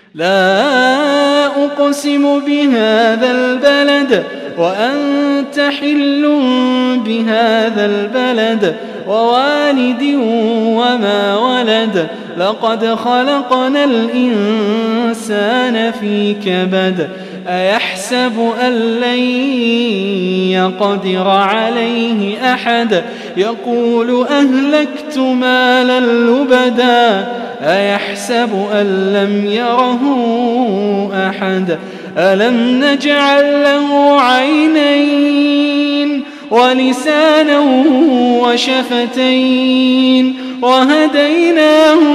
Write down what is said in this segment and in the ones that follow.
لا أقسم بهذا البلد وأنت حل بهذا البلد ووالد وما ولد لقد خلقنا الإنسان في كبد أيحسب أن لن يقدر عليه أحد يقول أهلكت مالا لبدا أيحسب أن لم يره أحد ألم نجعل له عينين ولسانا وشفتين وهديناه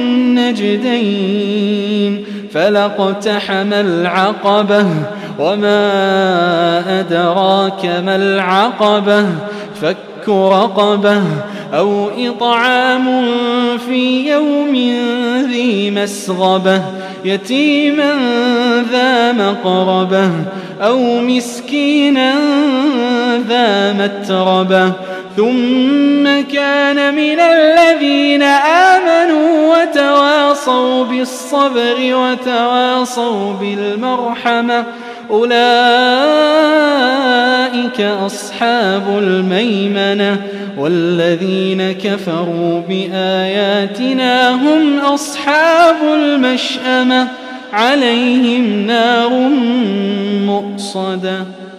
النجدين فلاقتحم العقبة وما أدراك ما العقبة فك رقبة أو إطعام في يوم ذي مسغبة يتيما ذا مقربة أو مسكينا ذا متربة ثم كان من الذين آمنوا وتواصوا بالصبر وتواصوا بالمرحمة أولئك أصحاب الميمنة والذين كفروا بآياتنا هم أصحاب المشأمة عليهم نار مؤصدة.